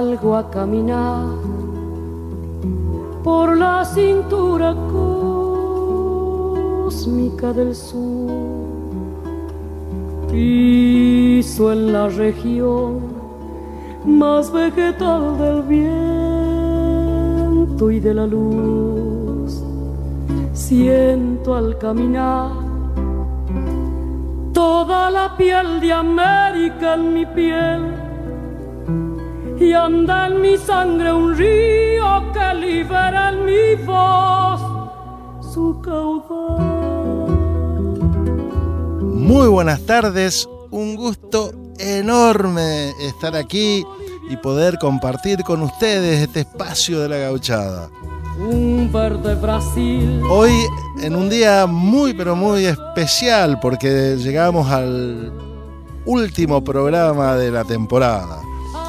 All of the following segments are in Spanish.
salgo a caminar por la cintura cósmica del sur. Piso en la región más vegetal del viento y de la luz. Siento al caminar toda la piel de América en mi piel, y anda en mi sangre un río que libera en mi voz su caudal. Muy buenas tardes, un gusto enorme estar aquí y poder compartir con ustedes este espacio de la Gauchada. Un verde Brasil. Hoy en un día muy pero muy especial porque llegamos al último programa de la temporada.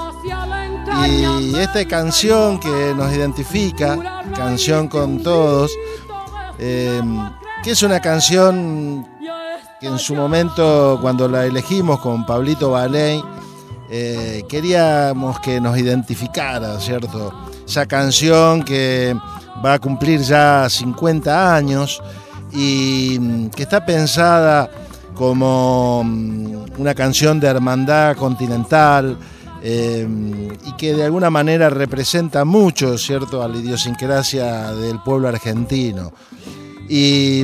Y esta canción que nos identifica, Canción con Todos, que es una canción que en su momento, cuando la elegimos con Pablito Baley, queríamos que nos identificara, ¿cierto? Esa canción que va a cumplir ya 50 años y que está pensada como una canción de hermandad continental, y que de alguna manera representa mucho, ¿cierto?, a la idiosincrasia del pueblo argentino. Y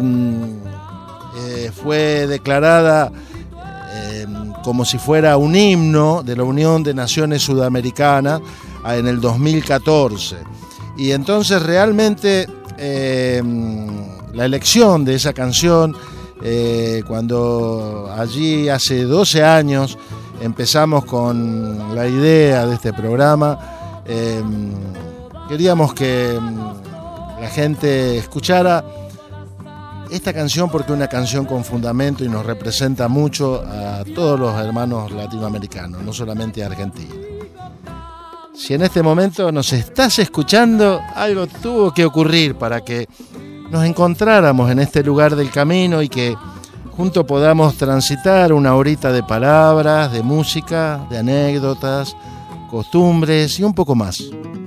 fue declarada como si fuera un himno de la Unión de Naciones Sudamericanas en el 2014. Y entonces realmente la elección de esa canción, cuando allí hace 12 años empezamos con la idea de este programa, queríamos que la gente escuchara esta canción porque es una canción con fundamento y nos representa mucho a todos los hermanos latinoamericanos, no solamente a Argentina. Si en este momento nos estás escuchando, algo tuvo que ocurrir para que nos encontráramos en este lugar del camino y que juntos podamos transitar una horita de palabras, de música, de anécdotas, costumbres y un poco más.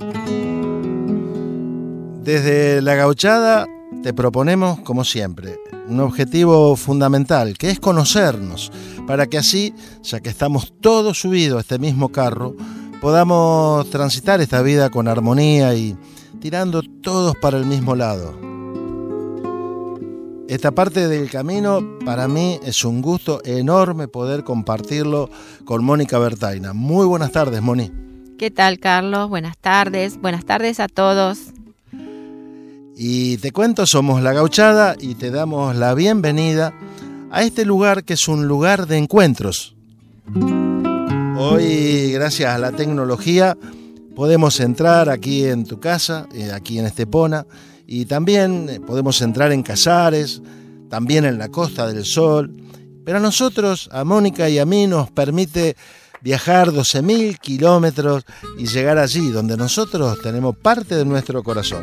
Desde La Gauchada te proponemos, como siempre, un objetivo fundamental, que es conocernos, para que así, ya que estamos todos subidos a este mismo carro, podamos transitar esta vida con armonía y tirando todos para el mismo lado. Esta parte del camino para mí es un gusto enorme poder compartirlo con Mónica Bertaina. Muy buenas tardes, Moni. ¿Qué tal, Carlos? Buenas tardes a todos. Y te cuento, somos La Gauchada y te damos la bienvenida a este lugar que es un lugar de encuentros. Hoy, gracias a la tecnología, podemos entrar aquí en tu casa, aquí en Estepona, y también podemos entrar en Casares, también en la Costa del Sol. Pero a nosotros, a Mónica y a mí, nos permite viajar 12.000 kilómetros y llegar allí, donde nosotros tenemos parte de nuestro corazón.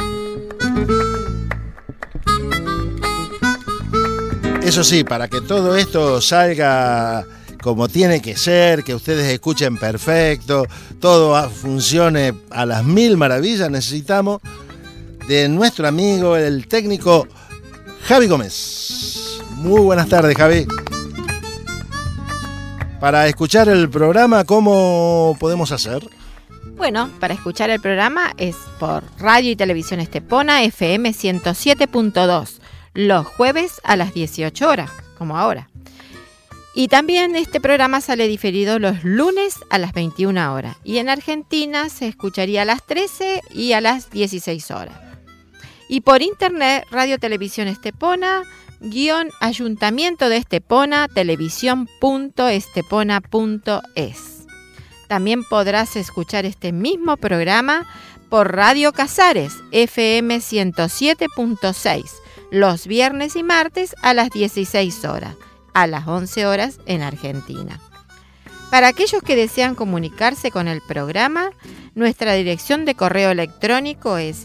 Eso sí, para que todo esto salga como tiene que ser, que ustedes escuchen perfecto, todo funcione a las mil maravillas, necesitamos de nuestro amigo, el técnico Javi Gómez. Muy buenas tardes, Javi. Para escuchar el programa, ¿cómo podemos hacer? Bueno, para escuchar el programa es por Radio y Televisión Estepona, FM 107.2, los jueves a las 18 horas, como ahora. Y también este programa sale diferido los lunes a las 21 horas. Y en Argentina se escucharía a las 13 y a las 16 horas. Y por internet, Radio Televisión Estepona, _Ayuntamiento de Estepona, televisión.estepona.es. También podrás escuchar este mismo programa por Radio Casares, FM 107.6, los viernes y martes a las 16 horas, a las 11 horas en Argentina. Para aquellos que desean comunicarse con el programa, nuestra dirección de correo electrónico es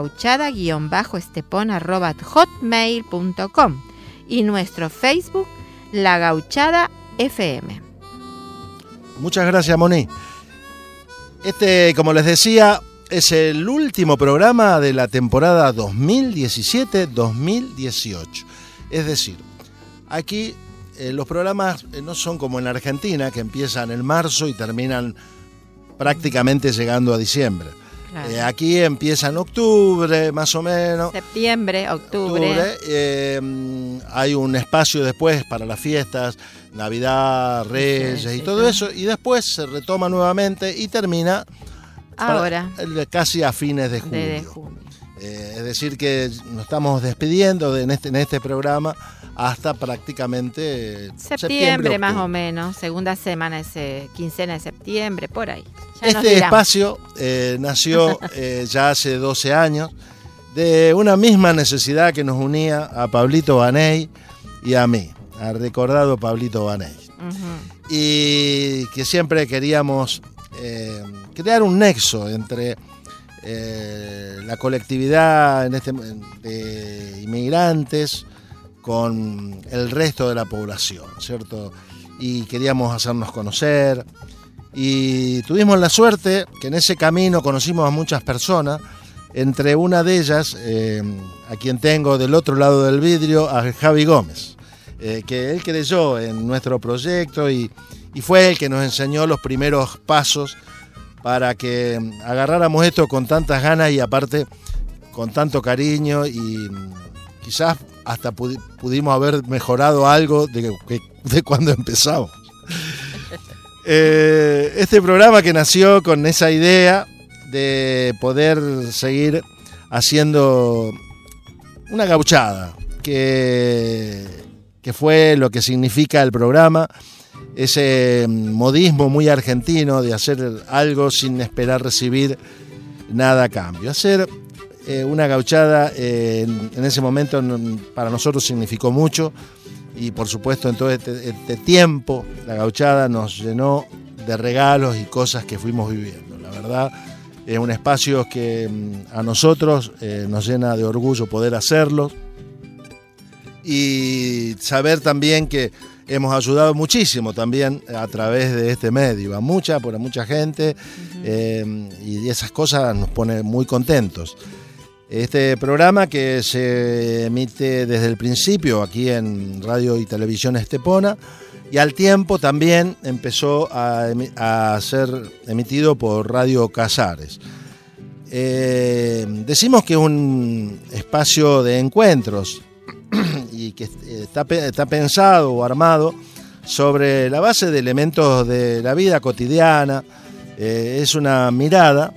lagauchada_estepona@hotmail.com y nuestro Facebook, La Gauchada FM. Muchas gracias, Moni. Como les decía, es el último programa de la temporada 2017-2018. Es decir, aquí los programas no son como en Argentina, que empiezan en marzo y terminan prácticamente llegando a diciembre. Claro. Aquí empieza en octubre, más o menos. Septiembre, octubre. Hay un espacio después para las fiestas, Navidad, Reyes y todo eso, y después se retoma nuevamente y termina ahora, casi a fines de junio. Es decir, que nos estamos despidiendo en este programa hasta prácticamente septiembre más o menos, segunda semana, quincena de septiembre, por ahí. Ya este espacio nació ya hace 12 años de una misma necesidad que nos unía a Pablito Baney y a mí, al recordado Pablito Baney. Uh-huh. Y que siempre queríamos crear un nexo entre la colectividad de inmigrantes con el resto de la población, ¿cierto? Y queríamos hacernos conocer y tuvimos la suerte que en ese camino conocimos a muchas personas, entre una de ellas, a quien tengo del otro lado del vidrio, a Javi Gómez, que él creyó en nuestro proyecto y fue el que nos enseñó los primeros pasos para que agarráramos esto con tantas ganas y aparte con tanto cariño, y quizás hasta pudimos haber mejorado algo de cuando empezamos. Este programa que nació con esa idea de poder seguir haciendo una gauchada, que fue lo que significa el programa, ese modismo muy argentino de hacer algo sin esperar recibir nada a cambio. Hacer una gauchada en ese momento para nosotros significó mucho, y por supuesto en todo este tiempo la gauchada nos llenó de regalos y cosas que fuimos viviendo. La verdad es un espacio que a nosotros nos llena de orgullo poder hacerlo, y saber también que hemos ayudado muchísimo también a través de este medio, a mucha gente, uh-huh. Y esas cosas nos pone muy contentos. Este programa que se emite desde el principio aquí en Radio y Televisión Estepona, y al tiempo también empezó a ser emitido por Radio Casares. Decimos que es un espacio de encuentros y que está pensado o armado sobre la base de elementos de la vida cotidiana. Es una mirada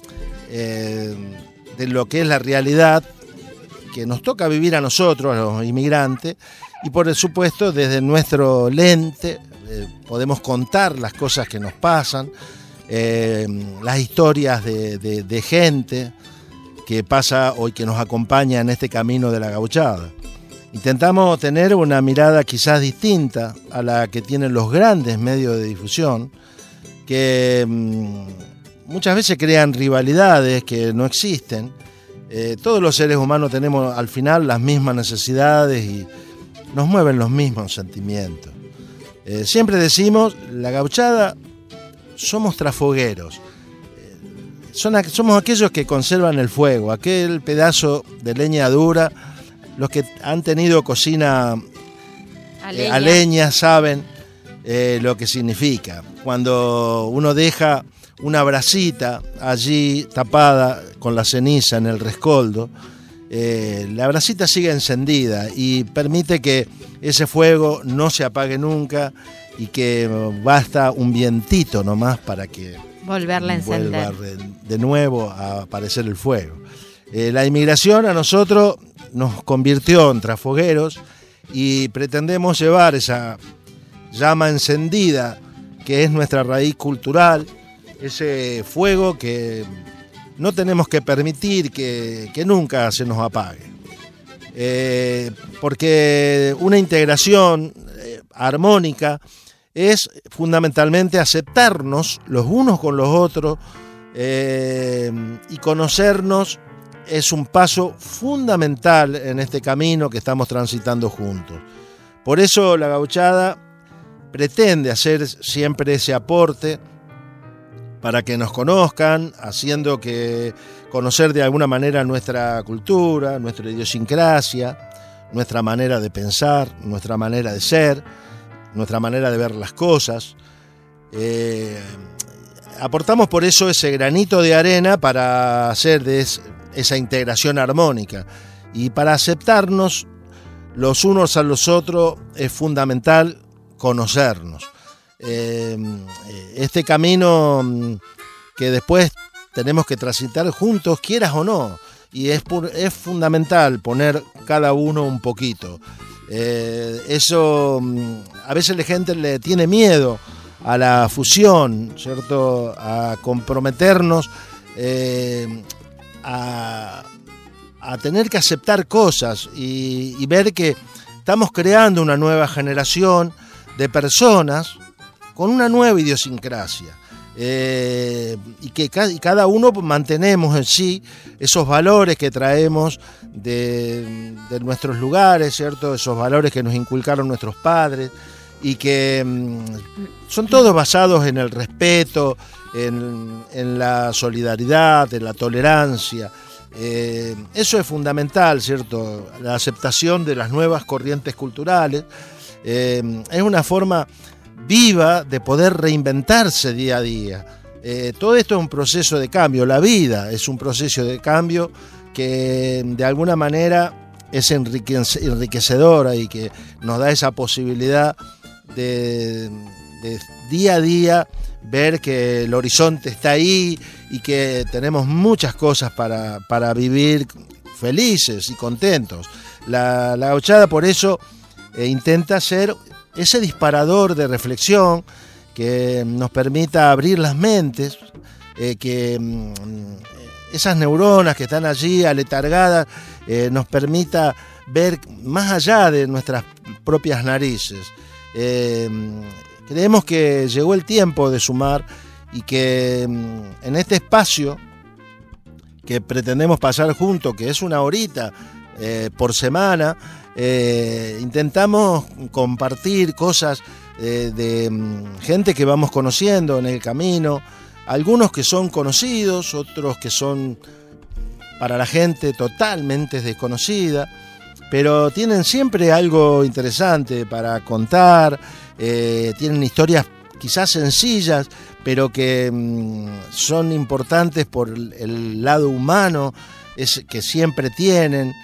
de lo que es la realidad que nos toca vivir a nosotros, a los inmigrantes, y por supuesto desde nuestro lente podemos contar las cosas que nos pasan, las historias de gente que pasa hoy, que nos acompaña en este camino de la gauchada. Intentamos tener una mirada quizás distinta a la que tienen los grandes medios de difusión, que muchas veces crean rivalidades que no existen. Todos los seres humanos tenemos al final las mismas necesidades y nos mueven los mismos sentimientos. Siempre decimos, la gauchada somos trafogueros. Somos aquellos que conservan el fuego, aquel pedazo de leña dura. Los que han tenido cocina a leña saben lo que significa. Cuando uno deja una brasita allí tapada con la ceniza en el rescoldo, la brasita sigue encendida y permite que ese fuego no se apague nunca, y que basta un vientito nomás para que volverla a encender, vuelva de nuevo a aparecer el fuego. La inmigración a nosotros nos convirtió en trafogueros, y pretendemos llevar esa llama encendida que es nuestra raíz cultural, ese fuego que no tenemos que permitir que nunca se nos apague. Porque una integración armónica es fundamentalmente aceptarnos los unos con los otros, y conocernos es un paso fundamental en este camino que estamos transitando juntos. Por eso la gauchada pretende hacer siempre ese aporte para que nos conozcan, haciendo que conocer de alguna manera nuestra cultura, nuestra idiosincrasia, nuestra manera de pensar, nuestra manera de ser, nuestra manera de ver las cosas. Aportamos por eso ese granito de arena para hacer de esa integración armónica. Y para aceptarnos los unos a los otros es fundamental conocernos. Este camino que después tenemos que transitar juntos, quieras o no, y es fundamental poner cada uno un poquito. Eso a veces la gente le tiene miedo a la fusión, ¿cierto? A comprometernos, a tener que aceptar cosas y ver que estamos creando una nueva generación de personas con una nueva idiosincrasia. Y que cada uno mantenemos en sí esos valores que traemos de nuestros lugares, ¿cierto? Esos valores que nos inculcaron nuestros padres y que son todos basados en el respeto, en la solidaridad, en la tolerancia. Eso es fundamental, ¿cierto? La aceptación de las nuevas corrientes culturales es una forma viva de poder reinventarse día a día. Todo esto es un proceso de cambio, la vida es un proceso de cambio que de alguna manera es enriquecedora y que nos da esa posibilidad de día a día ver que el horizonte está ahí y que tenemos muchas cosas para vivir felices y contentos. La gauchada por eso intenta ser ese disparador de reflexión que nos permita abrir las mentes, que esas neuronas que están allí aletargadas nos permita ver más allá de nuestras propias narices. Creemos que llegó el tiempo de sumar y que en este espacio que pretendemos pasar juntos, que es una horita por semana, intentamos compartir cosas de gente que vamos conociendo en el camino, algunos que son conocidos, otros que son para la gente totalmente desconocida, pero tienen siempre algo interesante para contar, tienen historias quizás sencillas, pero que son importantes por el lado humano que siempre tienen.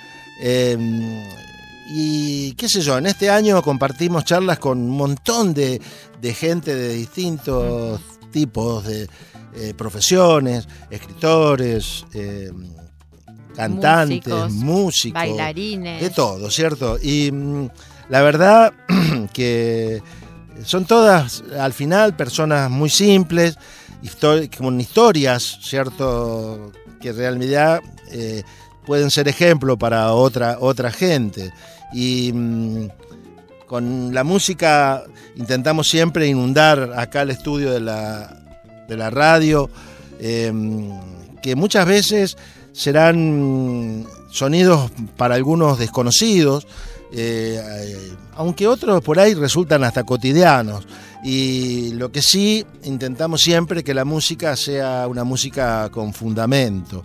Y qué sé yo, en este año compartimos charlas con un montón de gente de distintos tipos de profesiones, escritores, cantantes, músicos, bailarines, de todo, ¿cierto? Y la verdad que son todas al final personas muy simples, con historias, ¿cierto? Que en realidad pueden ser ejemplo para otra gente. Y con la música intentamos siempre inundar acá el estudio de la radio, que muchas veces serán sonidos para algunos desconocidos, aunque otros por ahí resultan hasta cotidianos. Y lo que sí intentamos siempre que la música sea una música con fundamento.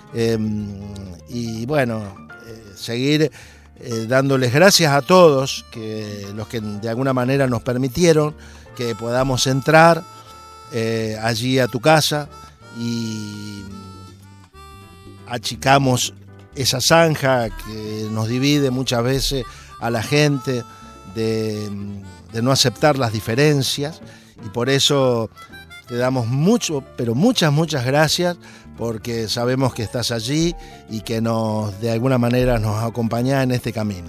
Y bueno, seguir dándoles gracias a todos, los que de alguna manera nos permitieron que podamos entrar allí a tu casa y achicamos esa zanja que nos divide muchas veces a la gente de no aceptar las diferencias, y por eso te damos pero muchas gracias, porque sabemos que estás allí y que de alguna manera nos acompañás en este camino.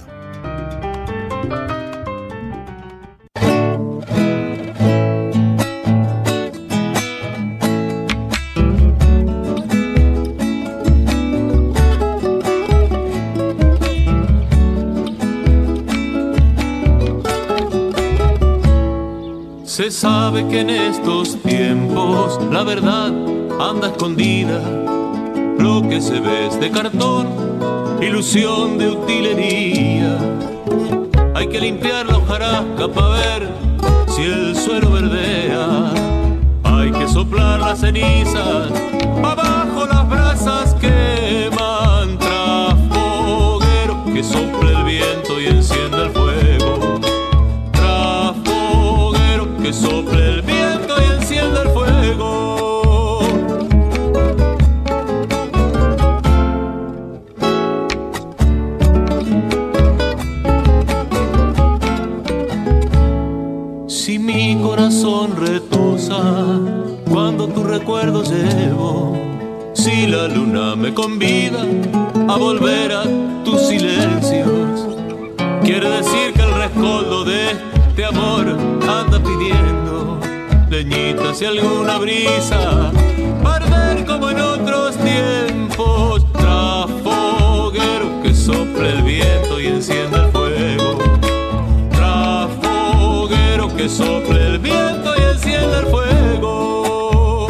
Se sabe que en estos tiempos la verdad anda escondida, lo que se ve es de cartón, ilusión de utilería. Hay que limpiar la hojarasca para ver si el suelo verdea, hay que soplar las cenizas, abajo las brasas queman. Trasfoguero, que sople el viento y encienda el fuego. Trasfoguero, que sople el viento y encienda el fuego. Si mi corazón retosa cuando tu recuerdo llevo, si la luna me convida a volver a tus silencios, quiere decir que el rescoldo de este amor anda pidiendo leñitas y alguna brisa para ver como en otros tiempos. Trasfoguero, que sople el viento y encienda el fuego. Trasfoguero, que sople el viento y encienda el fuego.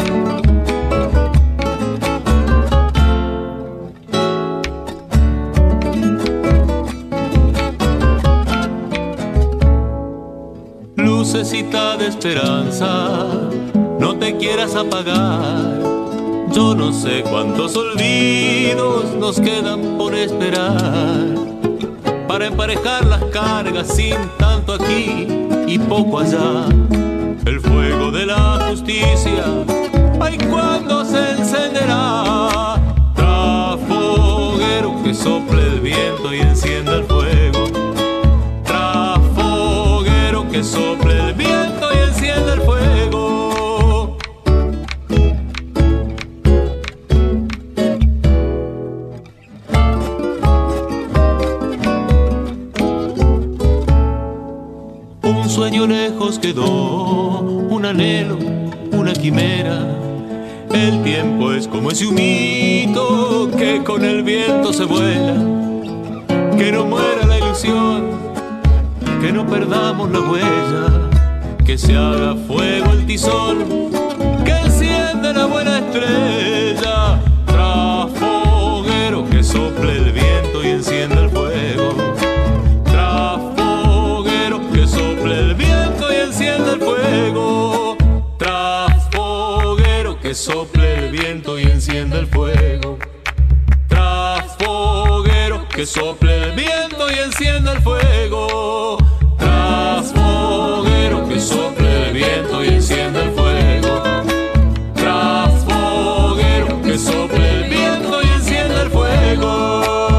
Lucecita de esperanza, no te quieras apagar. Yo no sé cuántos olvidos nos quedan por esperar para emparejar las cargas sin tanto aquí y poco allá. El fuego de la justicia, ay, cuando se encenderá. Trasfoguero, que sople el viento y encienda el fuego. Trasfoguero, que sople el viento y encienda el fuego. Un sueño lejos quedó, un anhelo, una quimera. El tiempo es como ese humito que con el viento se vuela. Que no muera la ilusión, que no perdamos la huella, que se haga fuego el tizón, que enciende la buena estrella. Trasfoguero, que sople el viento y encienda el fuego. Trasfoguero, que sople el viento y encienda el fuego. Trasfoguero, que sople el viento y encienda el fuego. Trasfoguero, que sople el viento y encienda el fuego. Trasfoguero, que sople el viento y encienda el fuego. Trasfoguero, que sople el viento y encienda el fuego.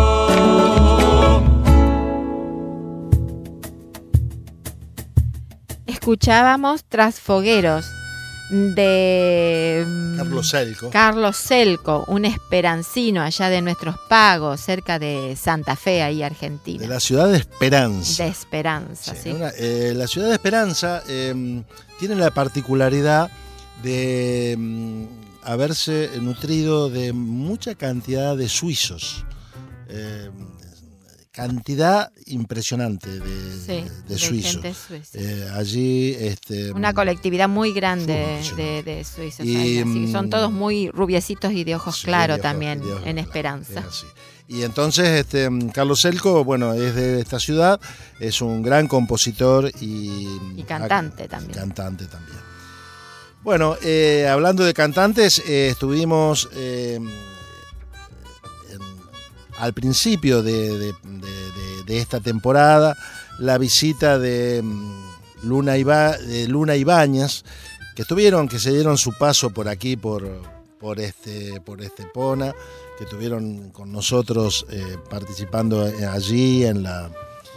Escuchábamos Trasfogueros de Carlos Selco, un esperancino allá de Nuestros Pagos, cerca de Santa Fe, ahí Argentina. De la ciudad de Esperanza. De Esperanza, sí. La ciudad de Esperanza tiene la particularidad de haberse nutrido de mucha cantidad de suizos. Cantidad impresionante de suizos. Allí una colectividad muy grande de suizos. Y, así que son todos muy rubiecitos y de ojos claros también en Esperanza. Y entonces Carlos Selco, bueno, es de esta ciudad, es un gran compositor y cantante también. Cantante también. Bueno, hablando de cantantes, estuvimos al principio de esta temporada la visita de Luna Ibáñez, que se dieron su paso por aquí, por Estepona, que estuvieron con nosotros participando allí en la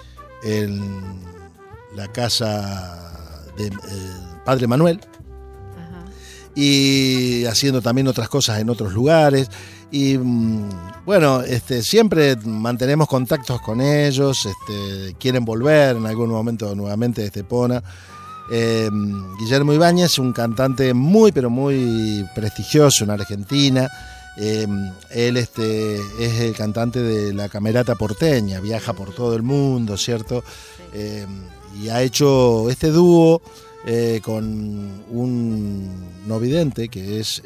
casa de Padre Manuel. Ajá. Y haciendo también otras cosas en otros lugares. Y bueno, siempre mantenemos contactos con ellos, quieren volver en algún momento nuevamente de Estepona. Guillermo Ibáñez, un cantante muy pero muy prestigioso en Argentina. Él es el cantante de la Camerata Porteña, viaja por todo el mundo, ¿cierto? Y ha hecho este dúo con un no vidente que es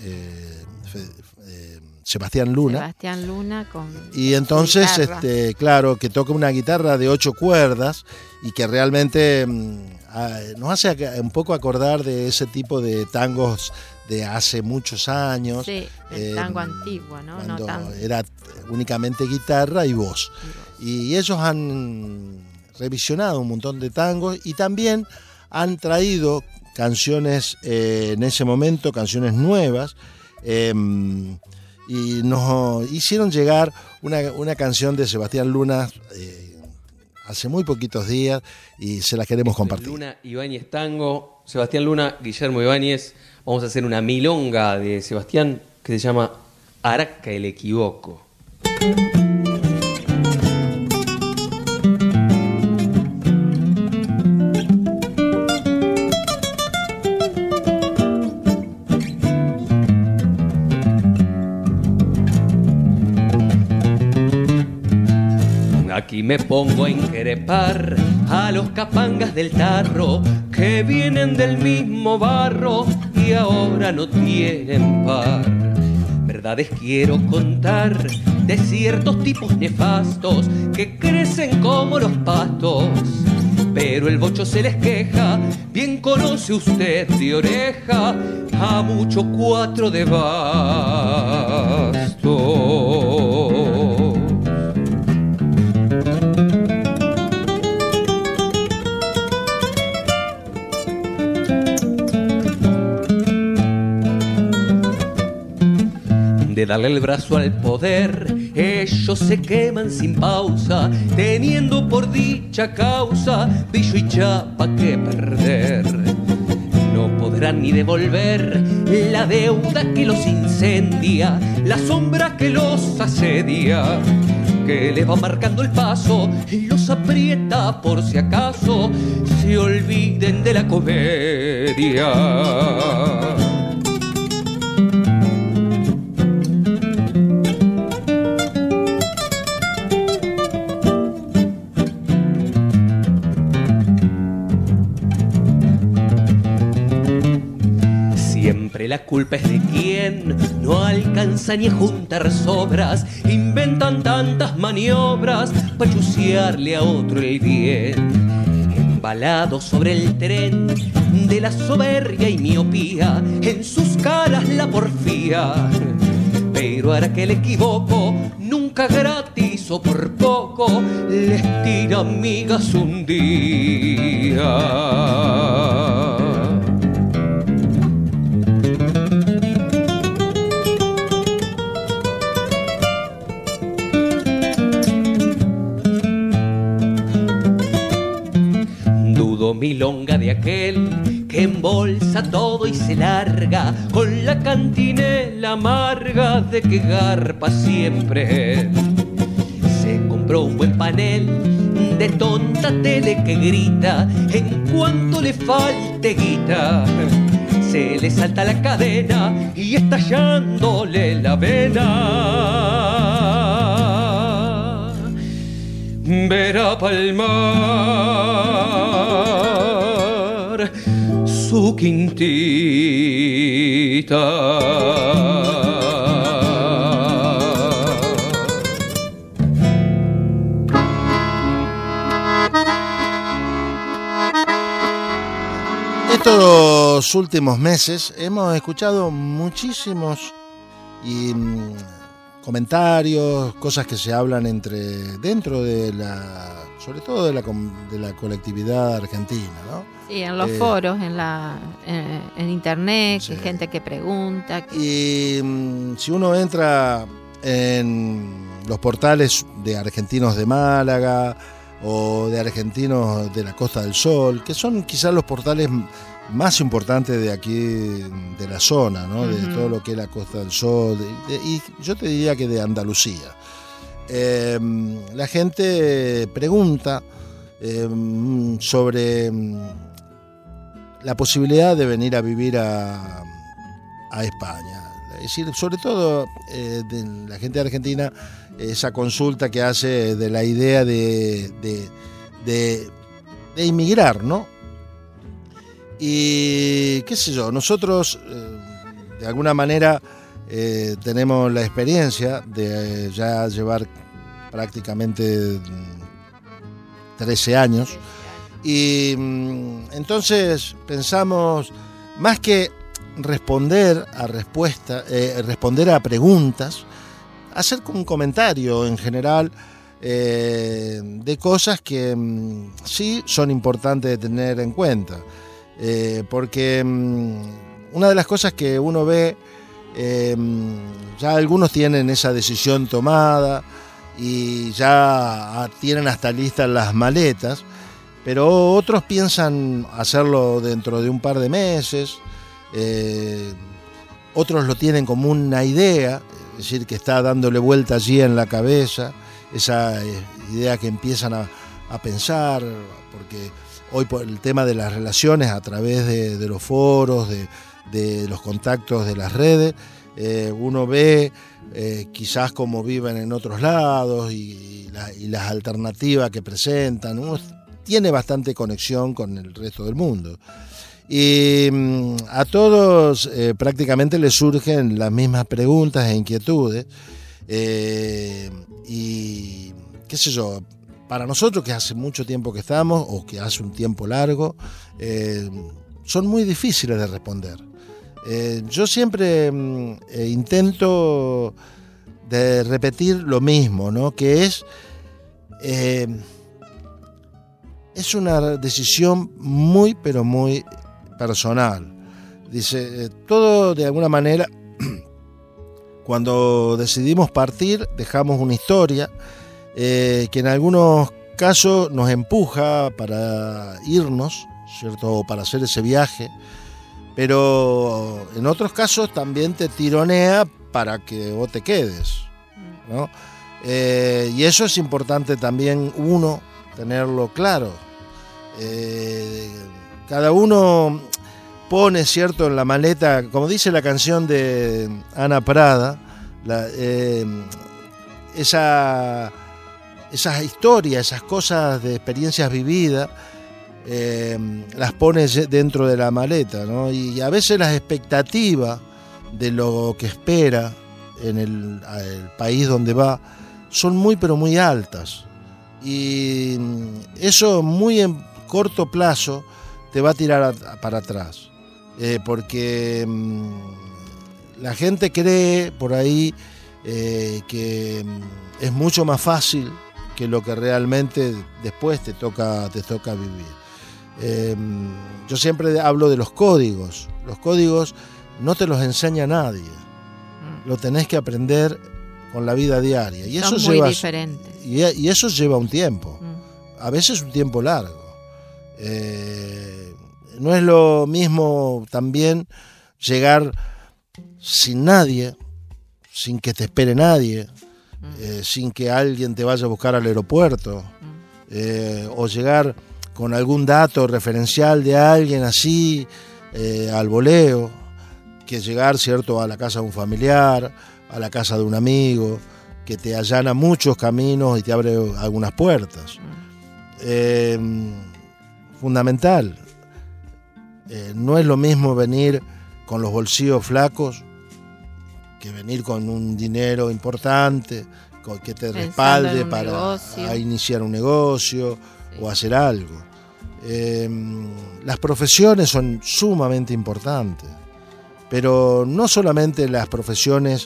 Sebastián Luna y entonces claro, que toca una guitarra de 8 cuerdas y que realmente nos hace un poco acordar de ese tipo de tangos de hace muchos años. Sí, el tango antiguo, ¿no? Cuando No tango. era únicamente guitarra y voz. Y ellos han revisionado un montón de tangos y también han traído canciones en ese momento, canciones nuevas, y nos hicieron llegar una canción de Sebastián Luna hace muy poquitos días y se la queremos compartir. Luna, Ibáñez Tango, Sebastián Luna, Guillermo Ibáñez. Vamos a hacer una milonga de Sebastián que se llama Araca el Equivoco. Aquí me pongo a increpar a los capangas del tarro que vienen del mismo barro y ahora no tienen par. Verdades quiero contar de ciertos tipos nefastos que crecen como los pastos, pero el bocho se les queja, bien conoce usted de oreja a mucho cuatro de basto. De darle el brazo al poder, ellos se queman sin pausa, teniendo por dicha causa pillo y chapa que perder. No podrán ni devolver la deuda que los incendia, la sombra que los asedia, que les va marcando el paso y los aprieta por si acaso se olviden de la comedia. La culpa es de quien no alcanza ni a juntar sobras, inventan tantas maniobras para chusearle a otro el bien. Embalados sobre el tren de la soberbia y miopía, en sus caras la porfía. Pero ahora que le equivoco, nunca gratis o por poco, les tira migas un día. Milonga de aquel que embolsa todo y se larga con la cantinela amarga de que garpa siempre. Se compró un buen panel de tonta tele que grita en cuanto le falte guita. Se le salta la cadena y estallándole la vena. Verá palmar su quintita. Estos últimos meses hemos escuchado muchísimos comentarios, cosas que se hablan dentro de sobre todo de la colectividad argentina, ¿no? Sí, en los foros, en internet, sí. Gente que pregunta. Y si uno entra en los portales de argentinos de Málaga o de argentinos de la Costa del Sol, que son quizás los portales más importantes de aquí, de la zona, ¿no? De todo lo que es la Costa del Sol, y yo te diría que de Andalucía. La gente pregunta sobre la posibilidad de venir a vivir a España. Es decir, sobre todo de la gente de Argentina, esa consulta que hace de la idea de inmigrar, ¿no? Y qué sé yo, nosotros de alguna manera tenemos la experiencia de ya llevar prácticamente 13 años y entonces pensamos, más que responder a preguntas, hacer un comentario en general de cosas que sí son importantes de tener en cuenta. Porque una de las cosas que uno ve, ya algunos tienen esa decisión tomada y ya tienen hasta listas las maletas, pero otros piensan hacerlo dentro de un par de meses, otros lo tienen como una idea, es decir, que está dándole vuelta allí en la cabeza, esa idea que empiezan a pensar, porque hoy por el tema de las relaciones a través de los foros, de los contactos de las redes, uno ve quizás cómo viven en otros lados y las alternativas que presentan. Uno tiene bastante conexión con el resto del mundo. Y a todos prácticamente les surgen las mismas preguntas e inquietudes. Y qué sé yo, para nosotros que hace mucho tiempo que estamos, o que hace un tiempo largo, son muy difíciles de responder. Yo siempre intento de repetir lo mismo, ¿no? Que es una decisión muy, pero muy personal. Dice, todo de alguna manera, cuando decidimos partir, dejamos una historia que en algunos casos nos empuja para irnos, ¿cierto? O para hacer ese viaje, pero en otros casos también te tironea para que vos te quedes, ¿no? Y eso es importante también uno tenerlo claro. Cada uno pone, ¿cierto?, en la maleta, como dice la canción de Ana Prada, esas historias, esas cosas de experiencias vividas, las pones dentro de la maleta, ¿no? Y a veces las expectativas de lo que espera en el país donde va son muy pero muy altas, y eso muy en corto plazo te va a tirar para atrás, porque la gente cree por ahí que es mucho más fácil que lo que realmente después te toca vivir. Yo siempre hablo de los códigos. Los códigos no te los enseña nadie, lo tenés que aprender con la vida diaria, y eso son muy diferentes. Y eso lleva un tiempo, a veces un tiempo largo. No es lo mismo también llegar sin nadie, sin que te espere nadie, sin que alguien te vaya a buscar al aeropuerto, o llegar con algún dato referencial de alguien así, al voleo, que llegar, ¿cierto?, a la casa de un familiar, a la casa de un amigo, que te allana muchos caminos y te abre algunas puertas. Fundamental. No es lo mismo venir con los bolsillos flacos que venir con un dinero importante, que te respalde para iniciar un negocio, sí, o hacer algo. Las profesiones son sumamente importantes, pero no solamente las profesiones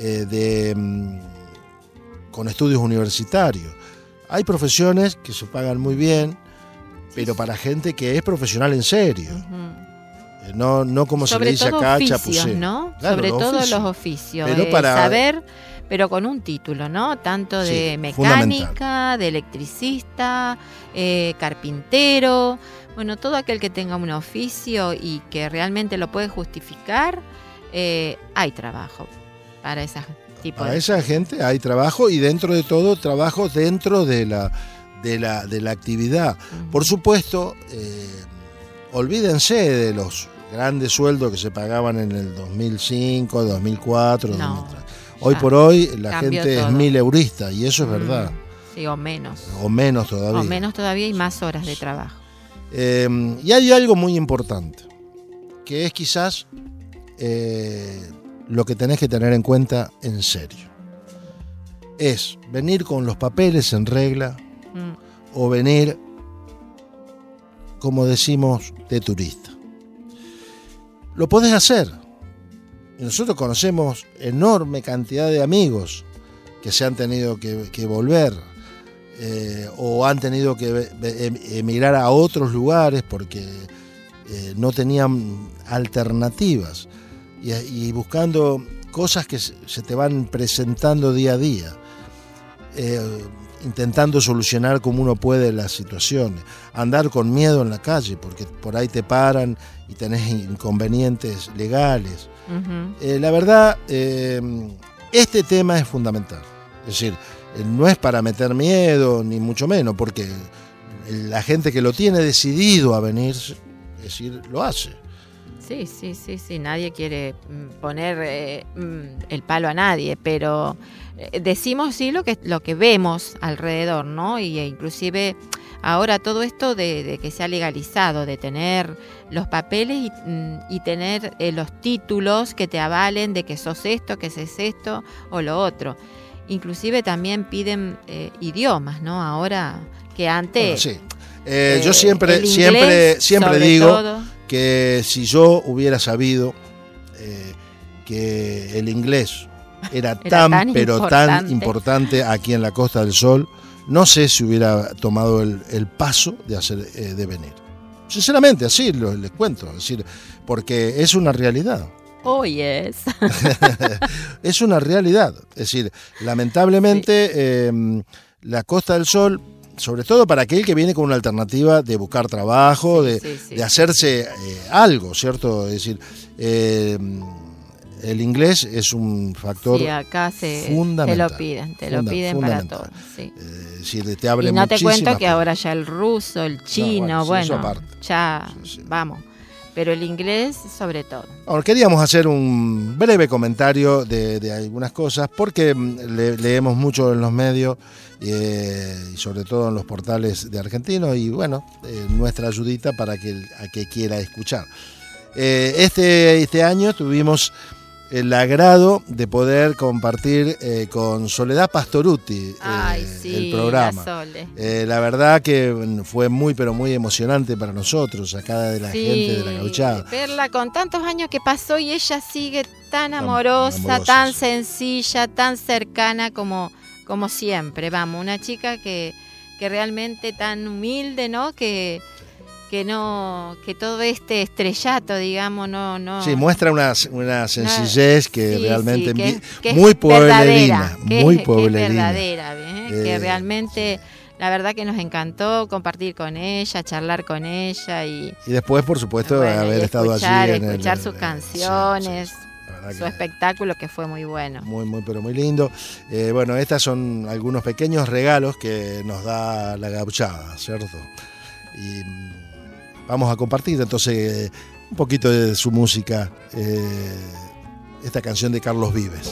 con estudios universitarios. Hay profesiones que se pagan muy bien, pero para gente que es profesional en serio. No como se le dice acá, chapucé, ¿no? Claro, sobre todo los oficios, pero saber, pero con un título, ¿no? Tanto de sí, mecánica, de electricista, carpintero, bueno, todo aquel que tenga un oficio y que realmente lo puede justificar, hay trabajo para esa tipo para de esa gente hay trabajo, y dentro de todo trabajo dentro de la actividad. Por supuesto, olvídense de los grandes sueldos que se pagaban en el 2005, 2004, no, 2003. Hoy por hoy la gente todo. Es 1000 eurista, y eso es verdad. Sí, o menos. O menos todavía. O menos todavía, y más horas de trabajo. Y hay algo muy importante, que es quizás lo que tenés que tener en cuenta en serio. Es venir con los papeles en regla, o venir, como decimos, de turista. lo podés hacer. Y nosotros conocemos enorme cantidad de amigos que se han tenido que volver o han tenido que emigrar a otros lugares porque no tenían alternativas y buscando cosas que se te van presentando día a día, intentando solucionar como uno puede las situaciones, andar con miedo en la calle porque por ahí te paran y tenés inconvenientes legales. Uh-huh. La verdad, este tema es fundamental, es decir, no es para meter miedo ni mucho menos, porque la gente que lo tiene decidido a venir, es decir, lo hace. Sí, nadie quiere poner el palo a nadie, pero decimos sí lo que vemos alrededor, ¿no? Y inclusive ahora todo esto de que se ha legalizado, de tener los papeles y tener los títulos que te avalen de que sos esto, que sos esto o lo otro. Inclusive también piden idiomas, ¿no? Ahora que antes... Bueno, sí. Yo siempre digo todo, que si yo hubiera sabido que el inglés era tan importante aquí en la Costa del Sol, no sé si hubiera tomado el paso de venir. Sinceramente, así les cuento, es decir, porque es una realidad. Oh, yes. Es una realidad. Es decir, lamentablemente la Costa del Sol, sobre todo para aquel que viene con una alternativa de buscar trabajo, de hacerse algo, ¿cierto? Es decir, el inglés es un factor fundamental. Te lo piden para todo. Sí. Es decir, te abre y no te cuento puertas. Que ahora ya el ruso, el chino, ya vamos. Pero el inglés sobre todo. Ahora, queríamos hacer un breve comentario de algunas cosas, porque leemos mucho en los medios y sobre todo en los portales de argentinos, y bueno, nuestra ayudita para a que quiera escuchar. Este año tuvimos el agrado de poder compartir con Soledad Pastorutti el programa. La verdad que fue muy pero muy emocionante para nosotros, acá de la gente de la Gauchada. Verla con tantos años que pasó y ella sigue tan amorosa, tan sencilla, tan cercana como siempre. Vamos, una chica que realmente tan humilde, ¿no? Que todo este estrellato, digamos, no. Sí, muestra una sencillez que realmente que muy pueblerina, muy pueblerina. Que es verdadera, que realmente, la verdad que nos encantó compartir con ella, charlar con ella y después, por supuesto, haber estado allí escuchar sus canciones. Su espectáculo que fue muy bueno. Muy, pero muy lindo. Bueno, estas son algunos pequeños regalos que nos da la Gauchada, ¿cierto? Y vamos a compartir entonces un poquito de su música, esta canción de Carlos Vives.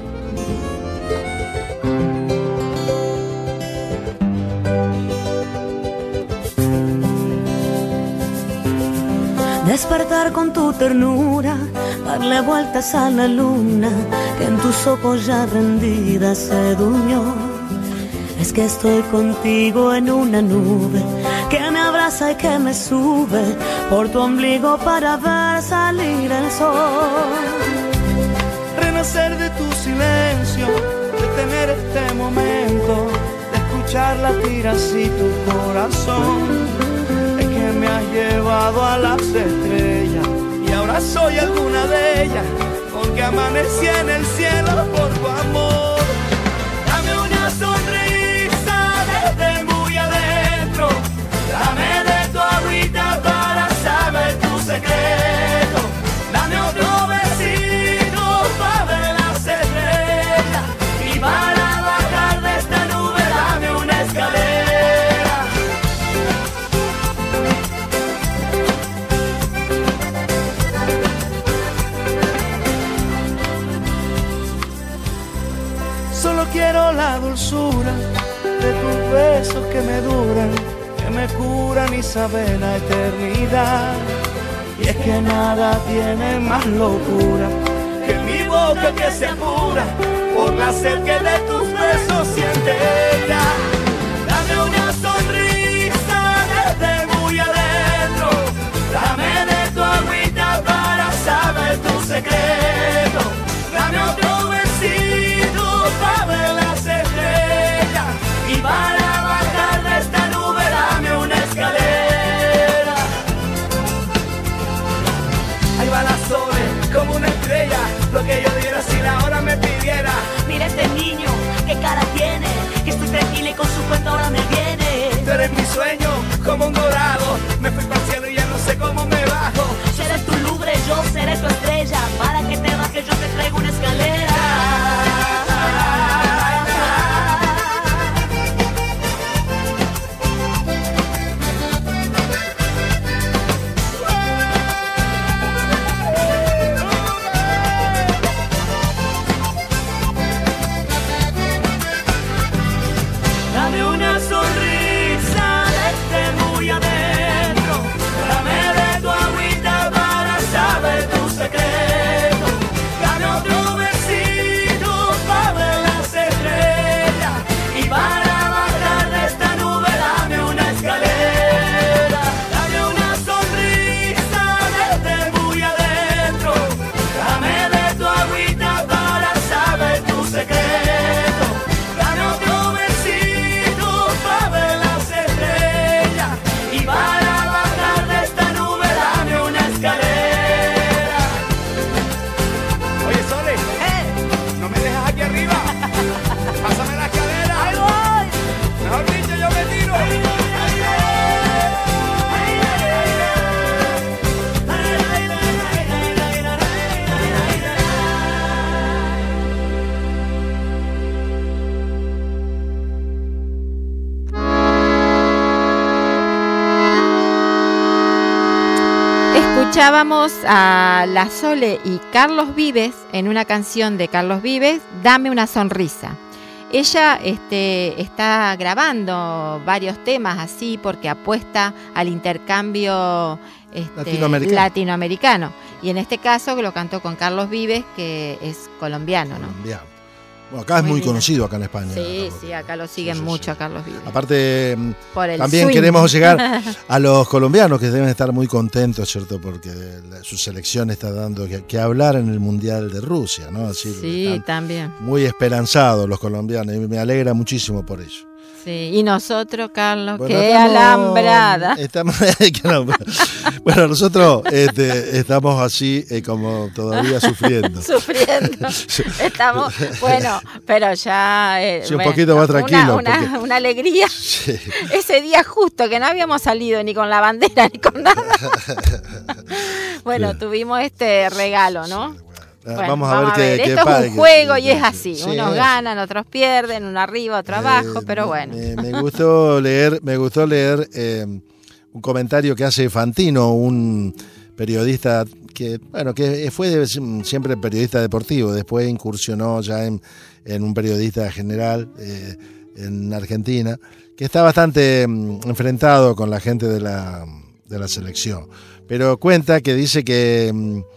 Despertar con tu ternura, darle vueltas a la luna que en tus ojos ya rendida se durmió. Es que estoy contigo en una nube que me abraza y que me sube por tu ombligo para ver salir el sol. Renacer de tu silencio, de tener este momento, de escuchar latir así tu corazón. Es que me has llevado a las estrellas y ahora soy alguna de ellas, porque amanecí en el cielo por tu amor. Dame una sonrisa desde muy adentro, dame de tu agüita para saber tu secreto, dame otro besito para ver las estrellas y para bajar de esta nube dame una escalera. Solo quiero la dulzura de tus besos que me duran, que me curan y saben la eternidad. Y es que nada tiene más locura que mi boca que se apura por la sed que de tus besos siente ella. Dame una sonrisa desde muy adentro, dame de tu agüita para saber cara tiene, que estoy tranquila y con su cuento ahora me viene. Tú eres mi sueño, como un dorado, me fui para el cielo y ya no sé cómo me bajo. Seré tu lumbre, yo seré tu estrella, para que te bajes yo te traigo una escalera. Dame una sonrisa desde muy adentro, dame de tu agüita para saber tu secreto, dame otro besito para ver las estrellas y para bajar de esta nube dame una escalera, dame una sonrisa desde muy adentro, dame de tu agüita para saber tu secreto, dame otro besito para ver las estrellas y para bajar de esta nube dame una escalera. Oye, Sole, no me dejas aquí arriba, pásame la escalera. ¡Ahí voy! Mejor dicho, yo me tiro. Escuchábamos a La Sole y Carlos Vives en una canción de Carlos Vives, Dame una sonrisa. Ella está grabando varios temas así porque apuesta al intercambio latinoamericano. Y en este caso lo cantó con Carlos Vives, que es colombiano, ¿no? Colombiano. Bueno, acá es muy conocido acá en España. Sí, acá lo siguen mucho a Carlos Vives. Aparte, Por el también swing. queremos llegar a los colombianos que deben estar muy contentos, ¿cierto? Porque su selección está dando que hablar en el Mundial de Rusia, ¿no? Así Sí, también. muy esperanzados los colombianos y me alegra muchísimo por eso. Sí, y nosotros, Carlos, Bueno, qué alambrada. Bueno, nosotros estamos así como todavía sufriendo. Sufriendo. Estamos, bueno, pero ya... Sí, un poquito más tranquilo. Una alegría. Sí. Ese día justo que no habíamos salido ni con la bandera ni con nada. Bueno, Sí. tuvimos este regalo, ¿no? Bueno, vamos a ver qué Esto pasa. es un juego y es así. Sí, Unos ganan, otros pierden, uno arriba, otro abajo, pero bueno. Me gustó leer un comentario que hace Fantino, un periodista que fue siempre periodista deportivo, después incursionó ya en un periodista general en Argentina, que está bastante enfrentado con la gente de la selección. Pero cuenta que dice que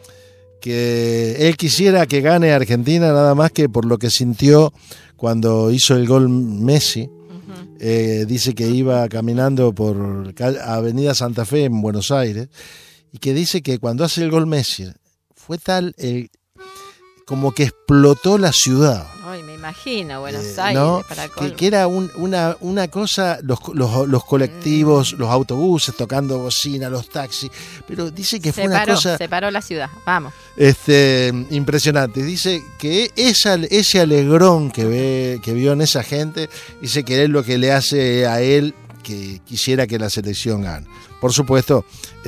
él quisiera que gane Argentina nada más que por lo que sintió cuando hizo el gol Messi. Dice que iba caminando por Avenida Santa Fe en Buenos Aires y que dice que cuando hace el gol Messi fue tal como que explotó la ciudad. Ay, me imagino, Buenos Aires, ¿no? para colmo. Que era una cosa, los colectivos, los autobuses tocando bocina, los taxis, pero dice que fue una cosa... Se paró la ciudad, vamos. Impresionante. Dice que ese alegrón que vio en esa gente, dice que es lo que le hace a él que quisiera que la selección gane. Por supuesto,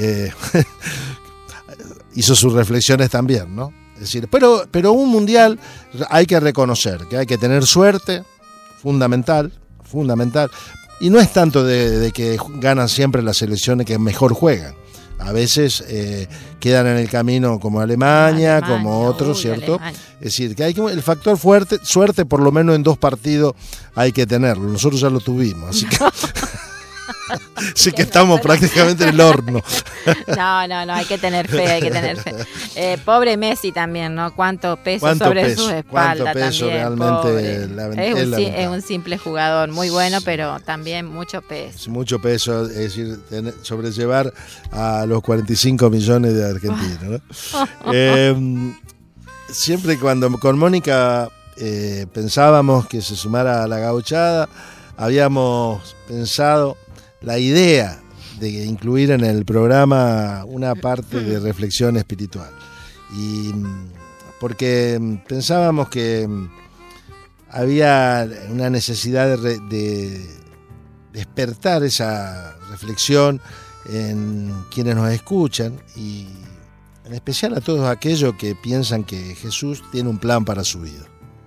hizo sus reflexiones también, ¿no? Es decir, pero un mundial hay que reconocer que hay que tener suerte, fundamental, y no es tanto de que ganan siempre las selecciones que mejor juegan. A veces quedan en el camino como Alemania como otros, ¿cierto? Alemania. Es decir, que el factor suerte por lo menos en 2 partidos hay que tenerlo. Nosotros ya lo tuvimos, así que... Así que estamos prácticamente en el horno. No, hay que tener fe, Pobre Messi también, ¿no? Cuánto peso sobre su espalda peso también, realmente es un simple jugador, muy bueno, pero también mucho peso. Mucho peso, es decir, sobrellevar a los 45 millones de argentinos, ¿no? Siempre cuando con Mónica pensábamos que se sumara a la gauchada, habíamos pensado la idea de incluir en el programa una parte de reflexión espiritual. Y porque pensábamos que había una necesidad de despertar esa reflexión en quienes nos escuchan y en especial a todos aquellos que piensan que Jesús tiene un plan para su vida.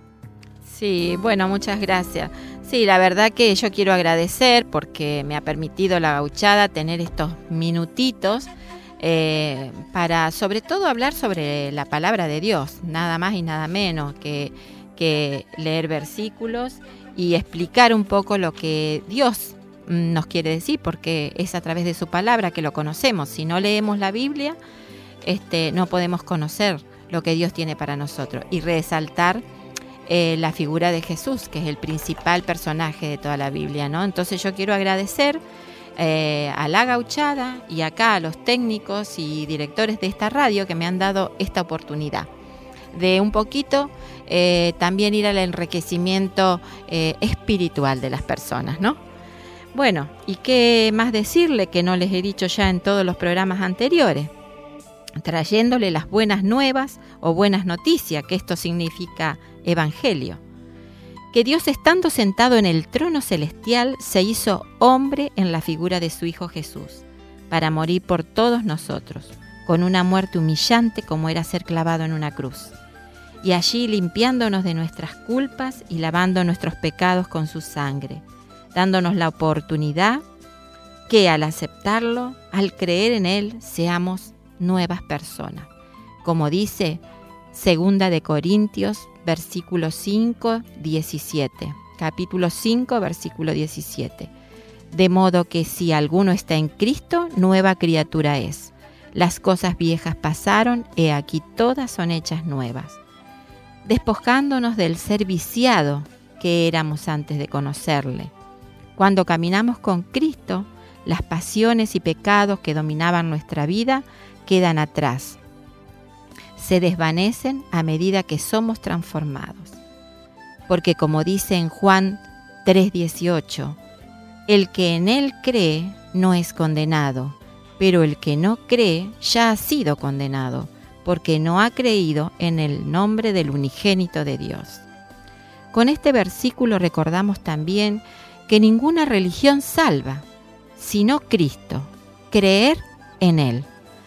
Sí, bueno, muchas gracias. Sí, la verdad que yo quiero agradecer porque me ha permitido La Gauchada tener estos minutitos para sobre todo hablar sobre la palabra de Dios, nada más y nada menos que leer versículos y explicar un poco lo que Dios nos quiere decir, porque es a través de su palabra que lo conocemos. Si no leemos la Biblia, no podemos conocer lo que Dios tiene para nosotros y resaltar la figura de Jesús, que es el principal personaje de toda la Biblia, ¿no? Entonces yo quiero agradecer a La Gauchada y acá a los técnicos y directores de esta radio que me han dado esta oportunidad de un poquito también ir al enriquecimiento espiritual de las personas, ¿no? Bueno, ¿y qué más decirle que no les he dicho ya en todos los programas anteriores? Trayéndole las buenas nuevas o buenas noticias, que esto significa evangelio. Que Dios, estando sentado en el trono celestial, se hizo hombre en la figura de su Hijo Jesús, para morir por todos nosotros, con una muerte humillante como era ser clavado en una cruz. Y allí limpiándonos de nuestras culpas y lavando nuestros pecados con su sangre, dándonos la oportunidad que al aceptarlo, al creer en Él, seamos nuevas personas. Como dice 2 de Corintios, versículo 5, 17. Capítulo 5, versículo 17. De modo que si alguno está en Cristo, nueva criatura es. Las cosas viejas pasaron, he aquí todas son hechas nuevas. Despojándonos del ser viciado que éramos antes de conocerle. Cuando caminamos con Cristo, las pasiones y pecados que dominaban nuestra vida quedan atrás. Se desvanecen a medida que somos transformados. Porque como dice en Juan 3:18, el que en Él cree no es condenado, pero el que no cree ya ha sido condenado, porque no ha creído en el nombre del unigénito de Dios. Con este versículo recordamos también que ninguna religión salva, sino Cristo, creer en Él.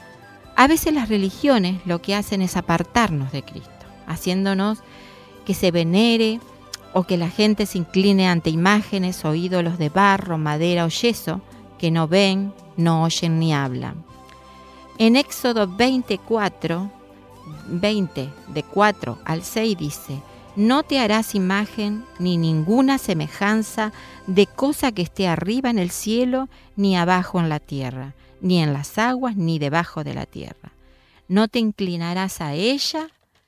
A veces las religiones lo que hacen es apartarnos de Cristo, haciéndonos que se venere o que la gente se incline ante imágenes o ídolos de barro, madera o yeso que no ven, no oyen ni hablan. En Éxodo 20, de 4 al 6 dice: no te harás imagen ni ninguna semejanza de cosa que esté arriba en el cielo, ni abajo en la tierra, ni en las aguas, ni debajo de la tierra. No te inclinarás a ella,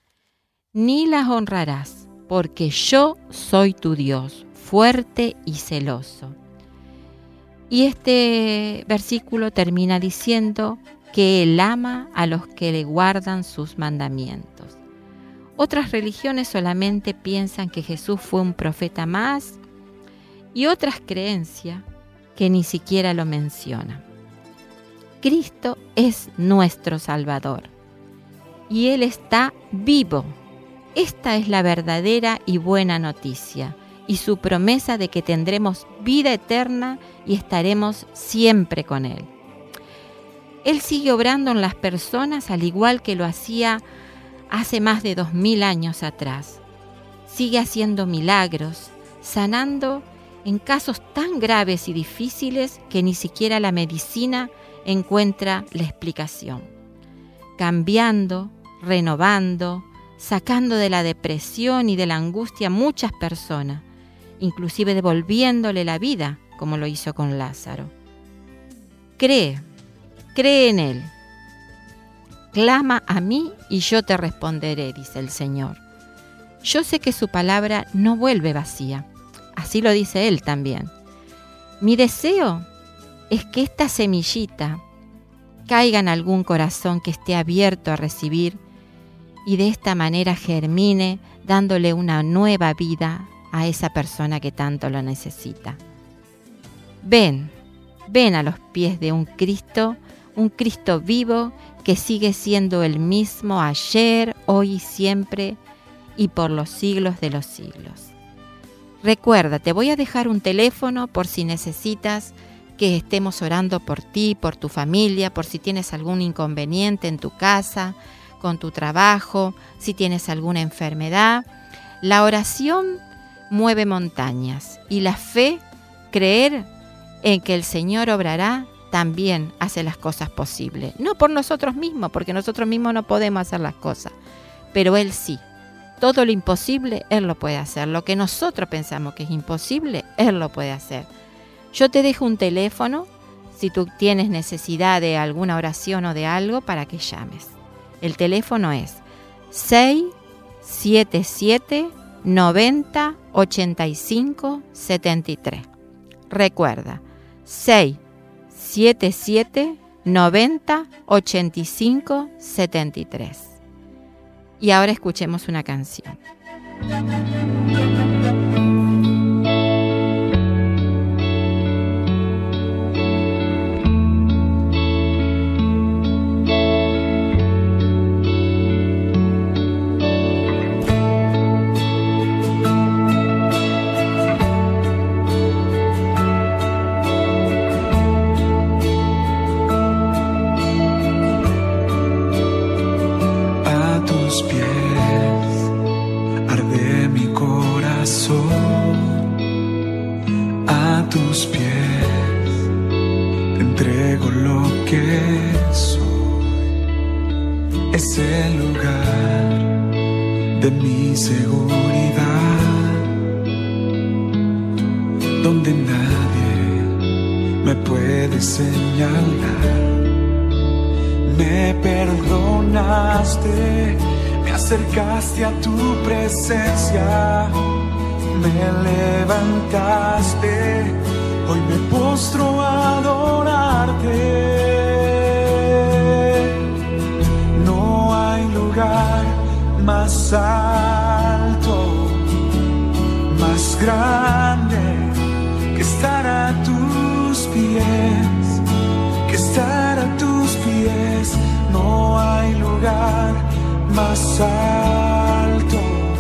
ni las honrarás, porque yo soy tu Dios, fuerte y celoso. Y este versículo termina diciendo que Él ama a los que le guardan sus mandamientos. Otras religiones solamente piensan que Jesús fue un profeta más y otras creencias que ni siquiera lo mencionan. Cristo es nuestro Salvador y Él está vivo. Esta es la verdadera y buena noticia y su promesa de que tendremos vida eterna y estaremos siempre con Él. Él sigue obrando en las personas al igual que lo hacía hace más de 2000 años atrás. Sigue haciendo milagros, sanando en casos tan graves y difíciles que ni siquiera la medicina encuentra la explicación. Cambiando, renovando, sacando de la depresión y de la angustia a muchas personas, inclusive devolviéndole la vida, como lo hizo con Lázaro. Cree en Él. Clama a mí y yo te responderé, dice el Señor. Yo sé que su palabra no vuelve vacía. Así lo dice Él también. Mi deseo es que esta semillita caiga en algún corazón que esté abierto a recibir y de esta manera germine, dándole una nueva vida a esa persona que tanto lo necesita. Ven a los pies de un Cristo vivo que sigue siendo el mismo ayer, hoy y siempre y por los siglos de los siglos. Recuerda, te voy a dejar un teléfono por si necesitas que estemos orando por ti, por tu familia, por si tienes algún inconveniente en tu casa, con tu trabajo, si tienes alguna enfermedad. La oración mueve montañas y la fe, creer en que el Señor obrará, también hace las cosas posibles. No por nosotros mismos, porque nosotros mismos no podemos hacer las cosas, pero Él sí. Todo lo imposible, Él lo puede hacer. Lo que nosotros pensamos que es imposible, Él lo puede hacer. Yo te dejo un teléfono si tú tienes necesidad de alguna oración o de algo para que llames. El teléfono es 677-90-85-73. Recuerda, 677-90-85-73. Y ahora escuchemos una canción. Acercaste a tu presencia, me levantaste, hoy me postro a adorarte. No hay lugar más alto, más grande que estar a tus pies, que estar a tus pies. No hay lugar más alto,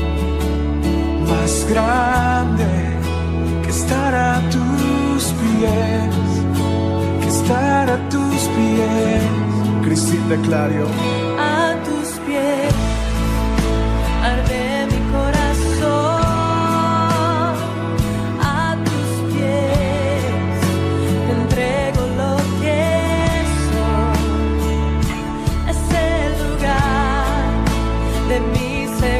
más grande que estar a tus pies, que estar a tus pies. Cristina Clario. A tus pies arde mi corazón, a tus pies te entrego lo que soy. Es el lugar de mi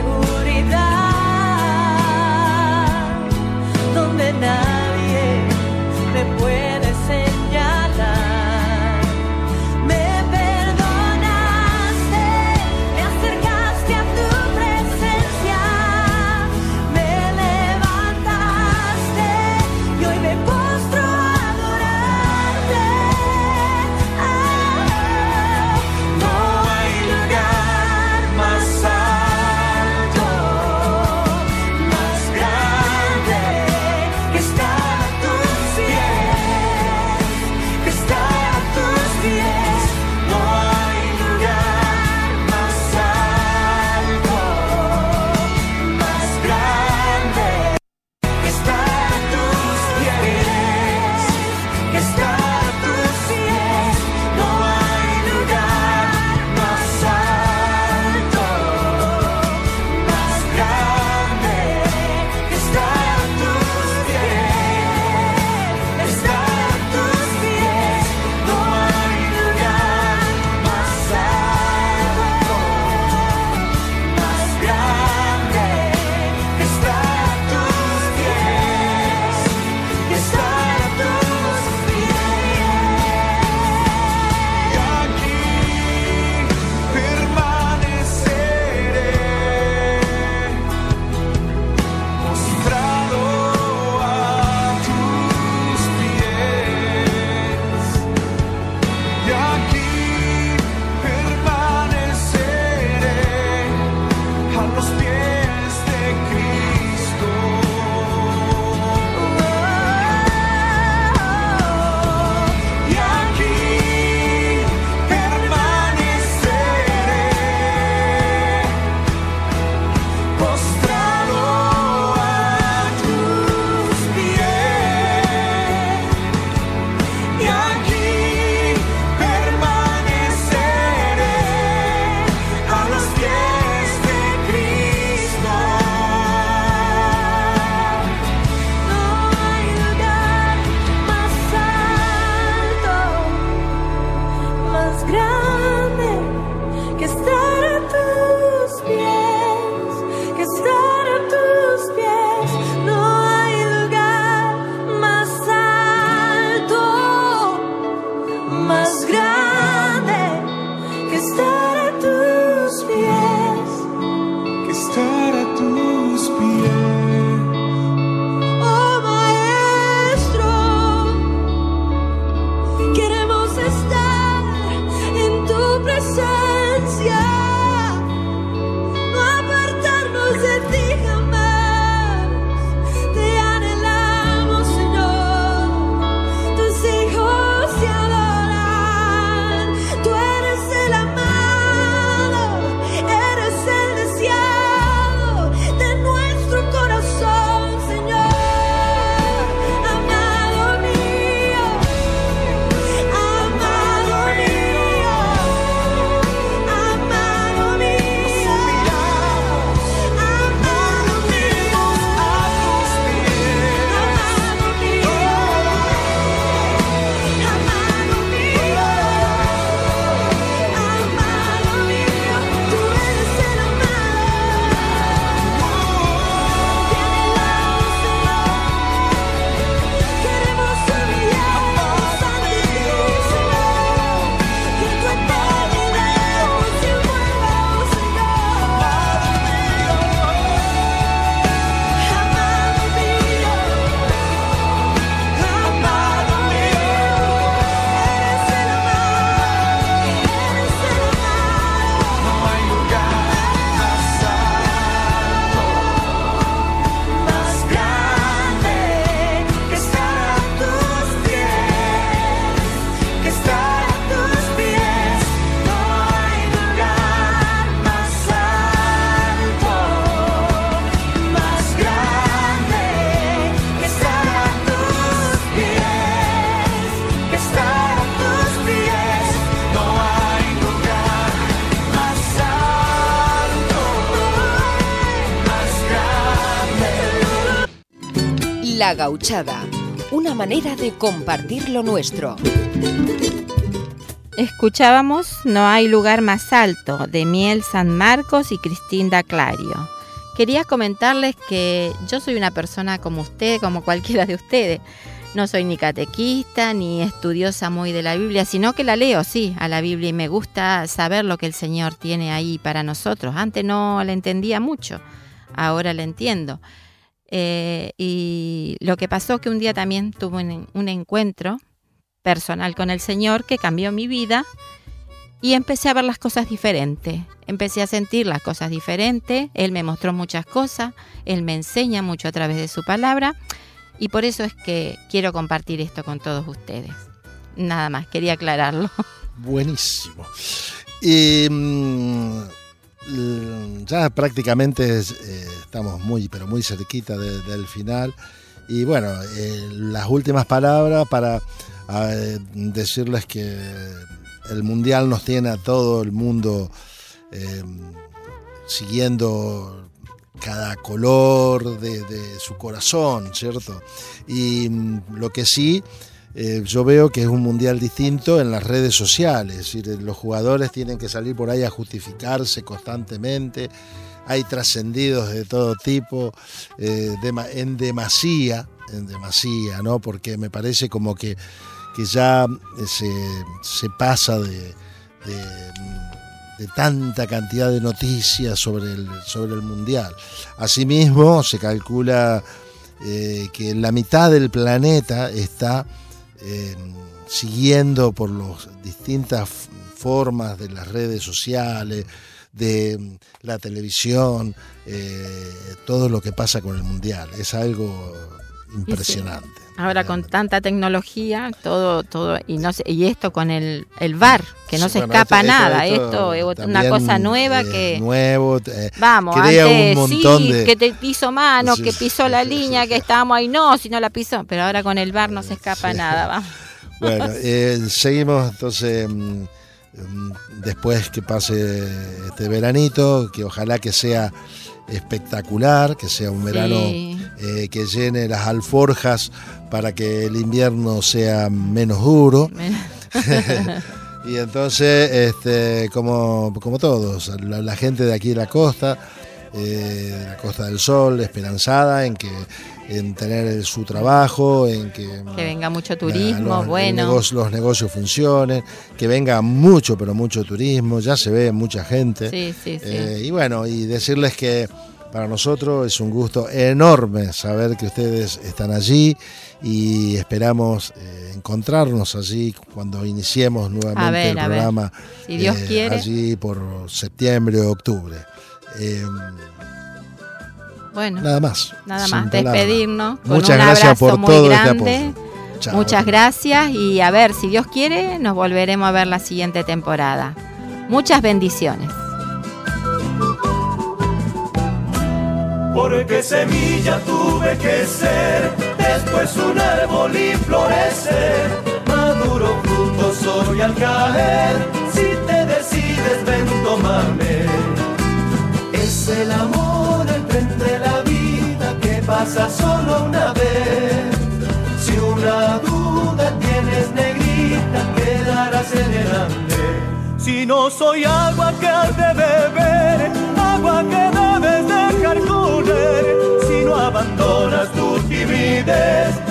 seguridad, donde nadie me puede señalar. Me perdonas La Gauchada, una manera de compartir lo nuestro. Escuchábamos No hay lugar más alto, de Miel San Marcos y Cristinda Clario. Quería comentarles que yo soy una persona como usted, como cualquiera de ustedes. No soy ni catequista, ni estudiosa muy de la Biblia, sino que la leo, sí, a la Biblia, y me gusta saber lo que el Señor tiene ahí para nosotros. Antes no la entendía mucho, ahora la entiendo. Y lo que pasó que un día también tuve un encuentro personal con el Señor que cambió mi vida y empecé a ver las cosas diferentes, empecé a sentir las cosas diferentes. Él me mostró muchas cosas, Él me enseña mucho a través de su palabra y por eso es que quiero compartir esto con todos ustedes. Nada más, quería aclararlo. Buenísimo. Y ya prácticamente estamos muy, pero muy cerquita del final. Y bueno, las últimas palabras para decirles que el Mundial nos tiene a todo el mundo siguiendo cada color de su corazón, ¿cierto? Y lo que sí, yo veo que es un Mundial distinto en las redes sociales, es decir, los jugadores tienen que salir por ahí a justificarse constantemente, hay trascendidos de todo tipo, en demasía, ¿no? Porque me parece como que ya se pasa de tanta cantidad de noticias sobre el Mundial. Asimismo, se calcula que la mitad del planeta está siguiendo por las distintas formas de las redes sociales, de la televisión, todo lo que pasa con el Mundial. Es algo impresionante. Sí. Ahora con tanta tecnología, todo y no sé, y esto con el VAR, que no se escapa nada. Esto es una cosa nueva que vamos, crea antes un montón sí, de que te pisó mano, que pisó la línea, que estábamos ahí, no, si no la pisó, pero ahora con el VAR no se escapa nada, vamos. Bueno, seguimos entonces después que pase este veranito, que ojalá que sea espectacular, que sea un verano que llene las alforjas para que el invierno sea menos duro. Y entonces, como todos, la gente de aquí de la Costa del Sol, esperanzada en tener su trabajo, en que venga mucho turismo, los negocios funcionen, que venga mucho, pero mucho turismo, ya se ve mucha gente. Sí. Y bueno, y decirles que para nosotros es un gusto enorme saber que ustedes están allí y esperamos encontrarnos allí cuando iniciemos nuevamente el programa, si Dios quiere, allí por septiembre o octubre. Bueno, nada más, despedirnos con muchas un gracias abrazo por muy todo grande. este apoyo. Chao. Muchas gracias y a ver, si Dios quiere, nos volveremos a ver la siguiente temporada. Muchas bendiciones. Porque semilla tuve que ser, después un árbol y florecer, maduro fruto soy al caer, si te decides ven tómame. Es el amor el tren de la vida que pasa solo una vez, si una duda tienes negrita quedarás en el ande. Si no soy agua que has de beber, agua que debes dejar correr, si no abandonas tu timidez,